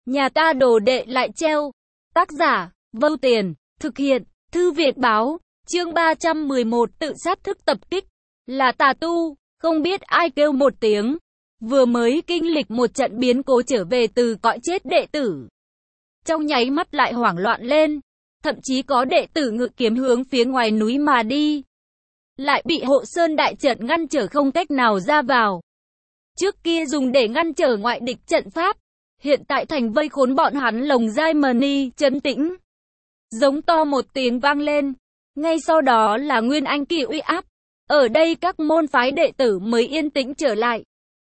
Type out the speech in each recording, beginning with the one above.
Nhà ta đồ đệ lại treo. Tác giả, Vô Tiền, thực hiện, Thư viện báo, chương 311 tự sát thức tập kích. Là tà tu, không biết ai kêu một tiếng. Vừa mới kinh lịch một trận biến cố trở về từ cõi chết đệ tử. Trong nháy mắt lại hoảng loạn lên. Thậm chí có đệ tử ngự kiếm hướng phía ngoài núi mà đi. Lại bị hộ sơn đại trận ngăn trở không cách nào ra vào. Trước kia dùng để ngăn trở ngoại địch trận pháp. Hiện tại thành vây khốn bọn hắn lồng giai mani, trấn tĩnh. Giống to một tiếng vang lên. Ngay sau đó là nguyên anh kỳ uy áp. Ở đây các môn phái đệ tử mới yên tĩnh trở lại.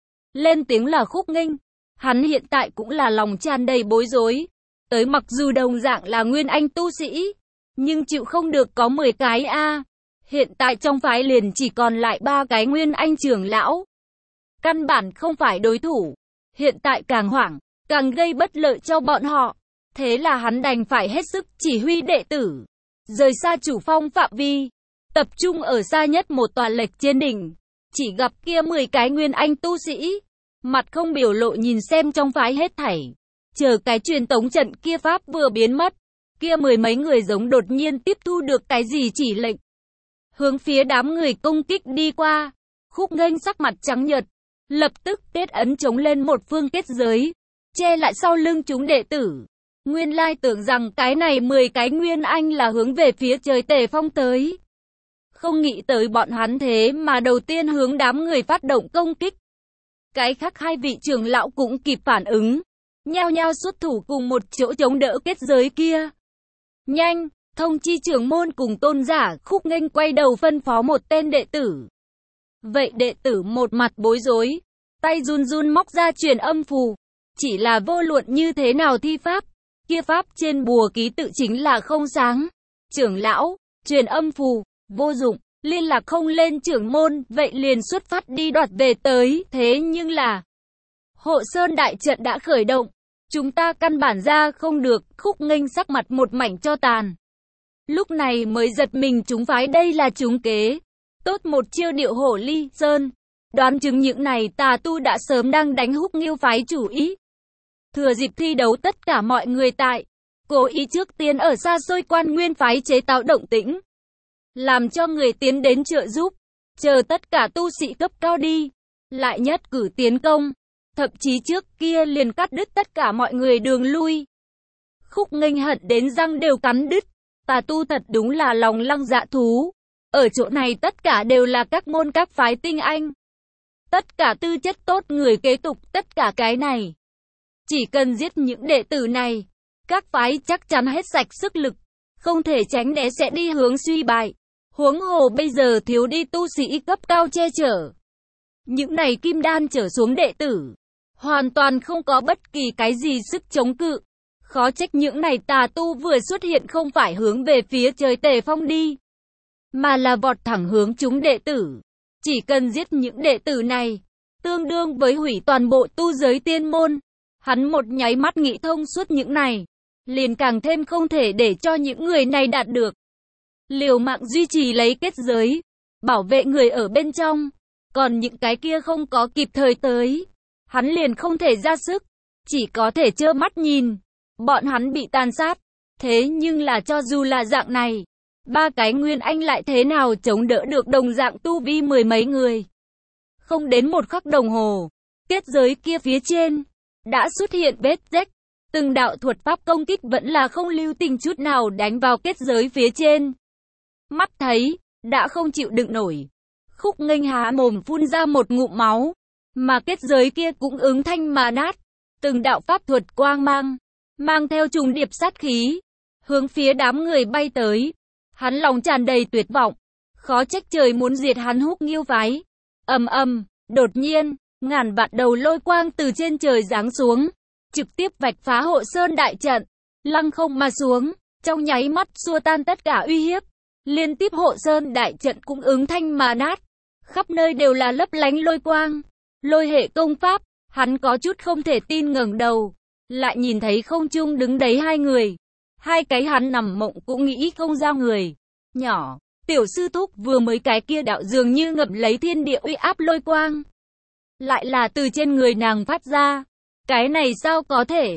Lên tiếng là Khúc Nghênh. Hắn hiện tại cũng là lòng tràn đầy bối rối. Tới mặc dù đồng dạng là nguyên anh tu sĩ, nhưng chịu không được có 10 cái a. Hiện tại trong phái liền chỉ còn lại 3 cái nguyên anh trưởng lão. Căn bản không phải đối thủ. Hiện tại càng hoảng, càng gây bất lợi cho bọn họ. Thế là hắn đành phải hết sức chỉ huy đệ tử. Rời xa chủ phong phạm vi. Tập trung ở xa nhất một tòa lệch trên đỉnh. Chỉ gặp kia 10 cái nguyên anh tu sĩ. Mặt không biểu lộ nhìn xem trong phái hết thảy. Chờ cái truyền tống trận kia pháp vừa biến mất. Kia 10 mấy người giống đột nhiên tiếp thu được cái gì chỉ lệnh. Hướng phía đám người công kích đi qua. Khúc Nghênh sắc mặt trắng nhợt. Lập tức kết ấn chống lên một phương kết giới. Che lại sau lưng chúng đệ tử. Nguyên lai tưởng rằng cái này 10 cái nguyên anh là hướng về phía trời Tề Phong tới. Không nghĩ tới bọn hắn thế mà đầu tiên hướng đám người phát động công kích. Cái khác hai vị trưởng lão cũng kịp phản ứng. Nhao nhao xuất thủ cùng một chỗ chống đỡ kết giới kia. Nhanh, thông chi trưởng môn cùng tôn giả. Khúc Nghênh quay đầu phân phó một tên đệ tử. Vậy đệ tử một mặt bối rối. Tay run run móc ra truyền âm phù. Chỉ là vô luận như thế nào thi pháp. Kia pháp trên bùa ký tự chính là không sáng. Trưởng lão, truyền âm phù, vô dụng, liên lạc không lên trưởng môn, vậy liền xuất phát đi đoạt về tới. Thế nhưng là, hộ sơn đại trận đã khởi động. Chúng ta căn bản ra không được. Khúc Nghênh sắc mặt một mảnh cho tàn. Lúc này mới giật mình chúng phái đây là trúng kế. Tốt một chiêu điệu hổ ly sơn. Đoán chừng những này tà tu đã sớm đang đánh Húc Nghiêu phái chủ ý. Thừa dịp thi đấu tất cả mọi người tại. Cố ý trước tiên ở xa xôi quan nguyên phái chế tạo động tĩnh. Làm cho người tiến đến trợ giúp. Chờ tất cả tu sĩ cấp cao đi. Lại nhất cử tiến công. Thậm chí trước kia liền cắt đứt tất cả mọi người đường lui. Khúc Nghênh hận đến răng đều cắn đứt. Tà tu thật đúng là lòng lăng dạ thú. Ở chỗ này tất cả đều là các môn các phái tinh anh. Tất cả tư chất tốt người kế tục tất cả cái này. Chỉ cần giết những đệ tử này. Các phái chắc chắn hết sạch sức lực. Không thể tránh né sẽ đi hướng suy bại. Huống hồ bây giờ thiếu đi tu sĩ cấp cao che chở. Những này kim đan trở xuống đệ tử. Hoàn toàn không có bất kỳ cái gì sức chống cự. Khó trách những này tà tu vừa xuất hiện không phải hướng về phía trời Tề Phong đi. Mà là vọt thẳng hướng chúng đệ tử. Chỉ cần giết những đệ tử này. Tương đương với hủy toàn bộ tu giới tiên môn. Hắn một nháy mắt nghĩ thông suốt những này. Liền càng thêm không thể để cho những người này đạt được. Liều mạng duy trì lấy kết giới. Bảo vệ người ở bên trong. Còn những cái kia không có kịp thời tới. Hắn liền không thể ra sức. Chỉ có thể trơ mắt nhìn. Bọn hắn bị tàn sát. Thế nhưng là cho dù là dạng này. 3 cái nguyên anh lại thế nào chống đỡ được đồng dạng tu vi 10 mấy người. Không đến một khắc đồng hồ. Kết giới kia phía trên. Đã xuất hiện vết rách. Từng đạo thuật pháp công kích vẫn là không lưu tình chút nào đánh vào kết giới phía trên. Mắt thấy. Đã không chịu đựng nổi. Khúc Nghênh há mồm phun ra một ngụm máu. Mà kết giới kia cũng ứng thanh mà nát. Từng đạo pháp thuật quang mang. Mang theo trùng điệp sát khí. Hướng phía đám người bay tới. Hắn lòng tràn đầy tuyệt vọng. Khó trách trời muốn diệt hắn Húc Nghiêu phái. Ầm ầm, đột nhiên, ngàn vạn đầu lôi quang từ trên trời giáng xuống. Trực tiếp vạch phá hộ sơn đại trận. Lăng không mà xuống. Trong nháy mắt xua tan tất cả uy hiếp. Liên tiếp hộ sơn đại trận cũng ứng thanh mà nát. Khắp nơi đều là lấp lánh lôi quang. Lôi hệ công pháp. Hắn có chút không thể tin ngẩng đầu. Lại nhìn thấy không trung đứng đấy 2 người. 2 cái hắn nằm mộng cũng nghĩ không ra người. Nhỏ, tiểu sư thúc vừa mới cái kia đạo dường như ngập lấy thiên địa uy áp lôi quang. Lại là từ trên người nàng phát ra. Cái này sao có thể?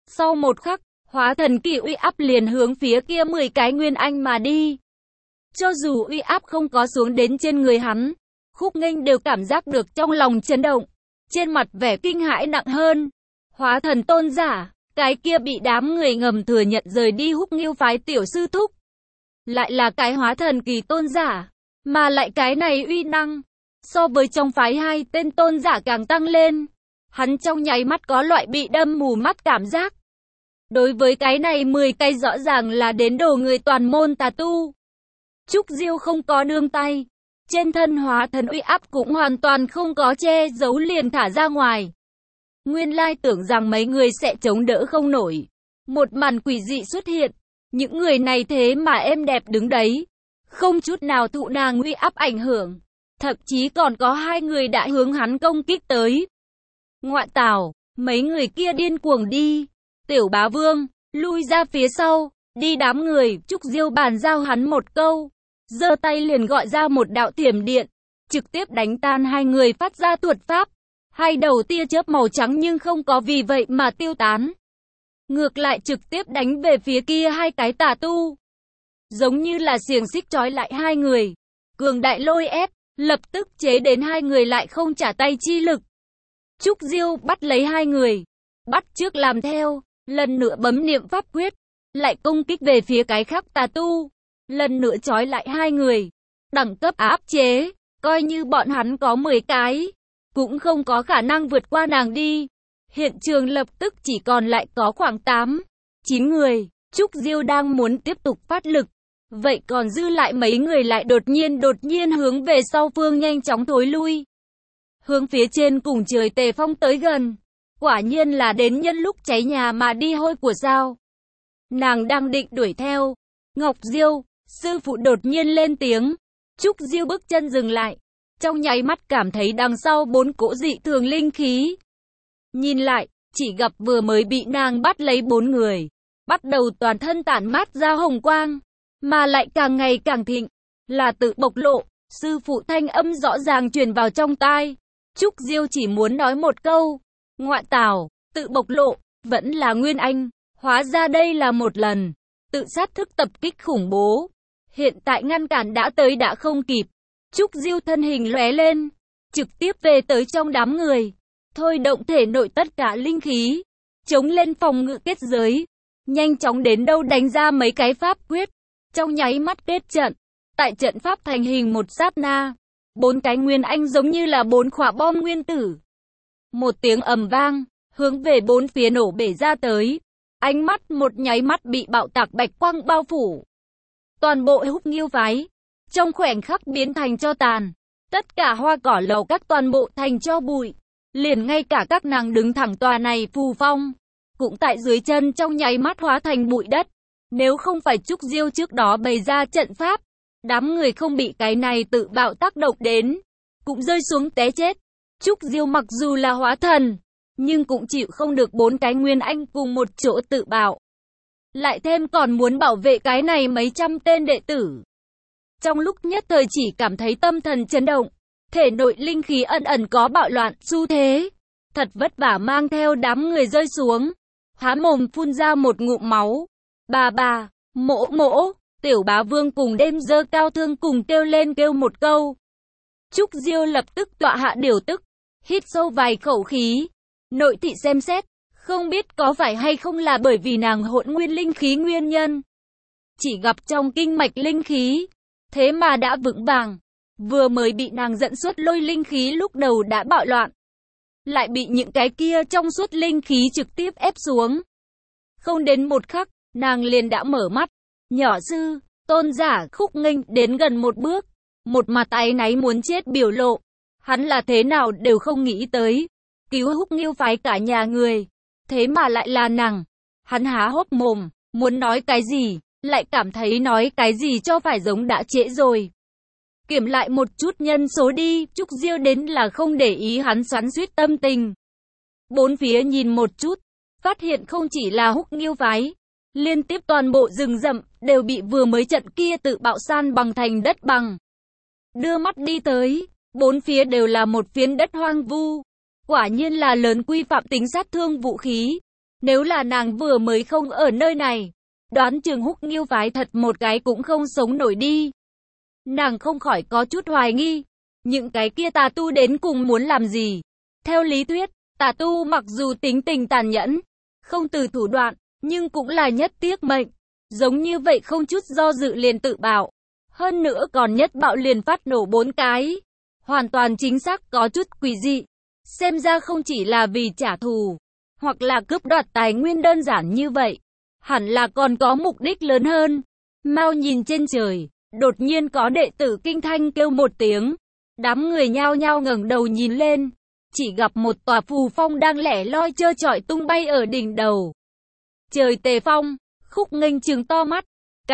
Sau một khắc, hóa thần kỳ uy áp liền hướng phía kia 10 cái nguyên anh mà đi. Cho dù uy áp không có xuống đến trên người hắn, Khúc Nghênh đều cảm giác được trong lòng chấn động, trên mặt vẻ kinh hãi nặng hơn. Hóa thần tôn giả, cái kia bị đám người ngầm thừa nhận rời đi Húc Nghiêu phái tiểu sư thúc, lại là cái hóa thần kỳ tôn giả, mà lại cái này uy năng, so với trong phái hai tên tôn giả càng tăng lên. Hắn trong nháy mắt có loại bị đâm mù mắt cảm giác. Đối với cái này 10 cây rõ ràng là đến đồ người toàn môn tà tu. Trúc Diêu không có nương tay, trên thân hóa thần uy áp cũng hoàn toàn không có che giấu liền thả ra ngoài. Nguyên lai tưởng rằng mấy người sẽ chống đỡ không nổi. Một màn quỷ dị xuất hiện, những người này thế mà êm đẹp đứng đấy, không chút nào thụ nàng uy áp ảnh hưởng. Thậm chí còn có 2 người đã hướng hắn công kích tới. Ngoại tảo, mấy người kia điên cuồng đi. Tiểu Bá Vương, lui ra phía sau, đi đám người. Trúc Diêu bàn giao hắn một câu, giơ tay liền gọi ra một đạo thiểm điện, trực tiếp đánh tan 2 người phát ra thuật pháp. 2 đầu tia chớp màu trắng nhưng không có vì vậy mà tiêu tán. Ngược lại trực tiếp đánh về phía kia 2 cái tà tu. Giống như là xiềng xích trói lại 2 người. Cường đại lôi ép, lập tức chế đến 2 người lại không trả tay chi lực. Trúc Diêu bắt lấy 2 người, bắt trước làm theo, lần nữa bấm niệm pháp quyết, lại công kích về phía cái khác tà tu, lần nữa trói lại 2 người, đẳng cấp áp chế, coi như bọn hắn có 10 cái, cũng không có khả năng vượt qua nàng đi. Hiện trường lập tức chỉ còn lại có khoảng 8, 9 người. Trúc Diêu đang muốn tiếp tục phát lực, vậy còn dư lại mấy người lại đột nhiên hướng về sau phương nhanh chóng thối lui. Hướng phía trên cùng trời Tề Phong tới gần. Quả nhiên là đến nhân lúc cháy nhà mà đi hôi của sao. Nàng đang định đuổi theo. Ngọc Diêu, sư phụ đột nhiên lên tiếng. Trúc Diêu bước chân dừng lại. Trong nháy mắt cảm thấy đằng sau 4 cỗ dị thường linh khí. Nhìn lại, chỉ gặp vừa mới bị nàng bắt lấy 4 người. Bắt đầu toàn thân tản mát ra hồng quang. Mà lại càng ngày càng thịnh. Là tự bộc lộ. Sư phụ thanh âm rõ ràng truyền vào trong tai. Trúc Diêu chỉ muốn nói một câu. Ngoại tảo, tự bộc lộ, vẫn là Nguyên Anh. Hóa ra đây là một lần tự sát thức tập kích khủng bố. Hiện tại ngăn cản đã tới đã không kịp. Trúc Diêu thân hình lóe lên, trực tiếp về tới trong đám người. Thôi động thể nội tất cả linh khí, chống lên phòng ngự kết giới. Nhanh chóng đến đâu đánh ra mấy cái pháp quyết. Trong nháy mắt kết trận. Tại trận pháp thành hình một sát na. 4 cái Nguyên Anh giống như là 4 quả bom nguyên tử. Một tiếng ầm vang, hướng về 4 phía nổ bể ra tới. Ánh mắt một nháy mắt bị bạo tạc bạch quang bao phủ. Toàn bộ Húc Nghiêu phái, trong khoảnh khắc biến thành tro tàn. Tất cả hoa cỏ lầu các toàn bộ thành tro bụi. Liền ngay cả các nàng đứng thẳng tòa này phù phong, cũng tại dưới chân trong nháy mắt hóa thành bụi đất. Nếu không phải Trúc Diêu trước đó bày ra trận pháp, đám người không bị cái này tự bạo tác động đến, cũng rơi xuống té chết. Trúc Diêu mặc dù là hóa thần, nhưng cũng chịu không được 4 cái Nguyên Anh cùng một chỗ tự bạo. Lại thêm còn muốn bảo vệ cái này mấy trăm tên đệ tử. Trong lúc nhất thời chỉ cảm thấy tâm thần chấn động, thể nội linh khí ẩn ẩn có bạo loạn xu thế. Thật vất vả mang theo đám người rơi xuống, há mồm phun ra một ngụm máu. Bà, mỗ, Tiểu Bá Vương cùng đêm dơ cao thương cùng kêu lên kêu một câu. Trúc Diêu lập tức tọa hạ điều tức, hít sâu vài khẩu khí. Nội thị xem xét, không biết có phải hay không là bởi vì nàng hỗn nguyên linh khí nguyên nhân. Chỉ gặp trong kinh mạch linh khí, thế mà đã vững vàng. Vừa mới bị nàng dẫn xuất lôi linh khí lúc đầu đã bạo loạn. Lại bị những cái kia trong suốt linh khí trực tiếp ép xuống. Không đến một khắc, nàng liền đã mở mắt. Nhỏ sư, tôn giả Khúc Nghênh đến gần một bước. Một mặt áy náy muốn chết biểu lộ. Hắn là thế nào đều không nghĩ tới. Cứu Húc Nghiêu phái cả nhà người. Thế mà lại là nàng. Hắn há hốc mồm, muốn nói cái gì, lại cảm thấy nói cái gì cho phải giống đã trễ rồi. Kiểm lại một chút nhân số đi, Trúc Diêu đến là không để ý hắn xoắn xuýt tâm tình. 4 phía nhìn một chút, phát hiện không chỉ là Húc Nghiêu phái, liên tiếp toàn bộ rừng rậm đều bị vừa mới trận kia tự bạo san bằng thành đất bằng. Đưa mắt đi tới, 4 phía đều là một phiến đất hoang vu. Quả nhiên là lớn quy phạm tính sát thương vũ khí. Nếu là nàng vừa mới không ở nơi này, đoán chừng Húc Nghiêu phái thật một cái cũng không sống nổi đi. Nàng không khỏi có chút hoài nghi, những cái kia tà tu đến cùng muốn làm gì? Theo lý thuyết, tà tu mặc dù tính tình tàn nhẫn, không từ thủ đoạn, nhưng cũng là nhất tiếc mệnh. Giống như vậy không chút do dự liền tự bạo. Hơn nữa còn nhất bạo liền phát nổ 4 cái. Hoàn toàn chính xác có chút quỷ dị. Xem ra không chỉ là vì trả thù, hoặc là cướp đoạt tài nguyên đơn giản như vậy. Hẳn là còn có mục đích lớn hơn. Mau nhìn trên trời, đột nhiên có đệ tử kinh thanh kêu một tiếng. Đám người nhao nhao ngẩng đầu nhìn lên. Chỉ gặp một tòa phù phong đang lẻ loi trơ trọi tung bay ở đỉnh đầu. Trời Tề Phong, Khúc Nghênh trừng to mắt.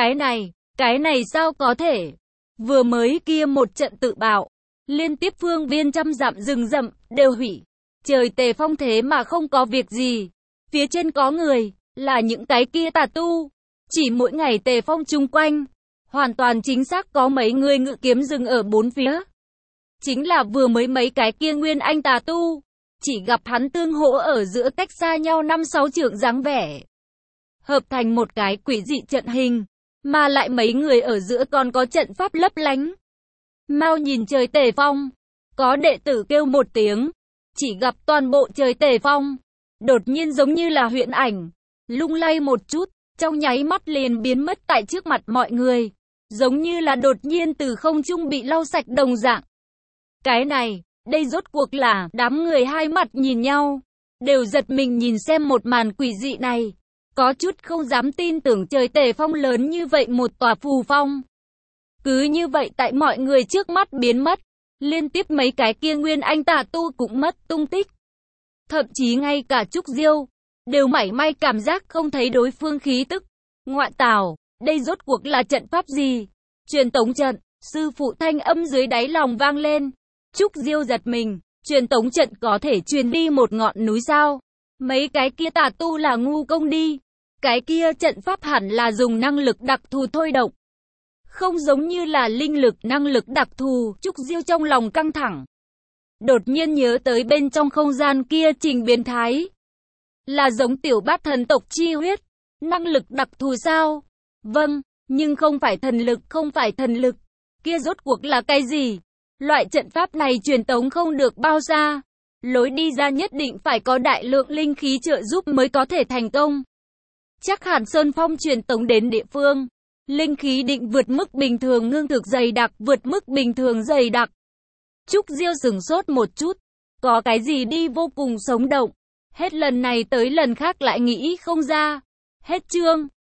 Cái này sao có thể? Vừa mới kia một trận tự bạo, liên tiếp phương viên trăm dặm rừng rậm đều hủy. Trời Tề Phong thế mà không có việc gì. Phía trên có người, là những cái kia tà tu. Chỉ mỗi ngày Tề Phong chung quanh, hoàn toàn chính xác có mấy người ngự kiếm rừng ở bốn phía. Chính là vừa mới mấy cái kia nguyên anh tà tu. Chỉ gặp hắn tương hỗ ở giữa cách xa nhau 5-6 trượng dáng vẻ. Hợp thành một cái quỷ dị trận hình. Mà lại mấy người ở giữa còn có trận pháp lấp lánh. Mau nhìn trời Tề Phong. Có đệ tử kêu một tiếng. Chỉ gặp toàn bộ trời Tề Phong. Đột nhiên giống như là huyễn ảnh. Lung lay một chút. Trong nháy mắt liền biến mất tại trước mặt mọi người. Giống như là đột nhiên từ không trung bị lau sạch đồng dạng. Cái này, đây rốt cuộc là, đám người hai mặt nhìn nhau. Đều giật mình nhìn xem một màn quỷ dị này. Có chút không dám tin tưởng trời Tề Phong lớn như vậy một tòa phù phong. Cứ như vậy tại mọi người trước mắt biến mất. Liên tiếp mấy cái kia nguyên anh tà tu cũng mất tung tích. Thậm chí ngay cả Trúc Diêu đều mảy may cảm giác không thấy đối phương khí tức. Ngoại tảo, đây rốt cuộc là trận pháp gì? Truyền tống trận, sư phụ thanh âm dưới đáy lòng vang lên. Trúc Diêu giật mình, truyền tống trận có thể truyền đi một ngọn núi sao? Mấy cái kia tà tu là ngu công đi. Cái kia trận pháp hẳn là dùng năng lực đặc thù thôi động. Không giống như là linh lực năng lực đặc thù. Trúc Diêu trong lòng căng thẳng. Đột nhiên nhớ tới bên trong không gian kia trình biến thái. Là giống tiểu bát thần tộc chi huyết. Năng lực đặc thù sao? Vâng, nhưng không phải thần lực. Kia rốt cuộc là cái gì? Loại trận pháp này truyền tống không được bao xa. Lối đi ra nhất định phải có đại lượng linh khí trợ giúp mới có thể thành công. Chắc hẳn Sơn Phong truyền tống đến địa phương. Linh khí định vượt mức bình thường ngưng thực dày đặc, vượt mức bình thường dày đặc. Trúc Diêu sửng sốt một chút. Có cái gì đi vô cùng sống động. Hết lần này tới lần khác lại nghĩ không ra. Hết chương.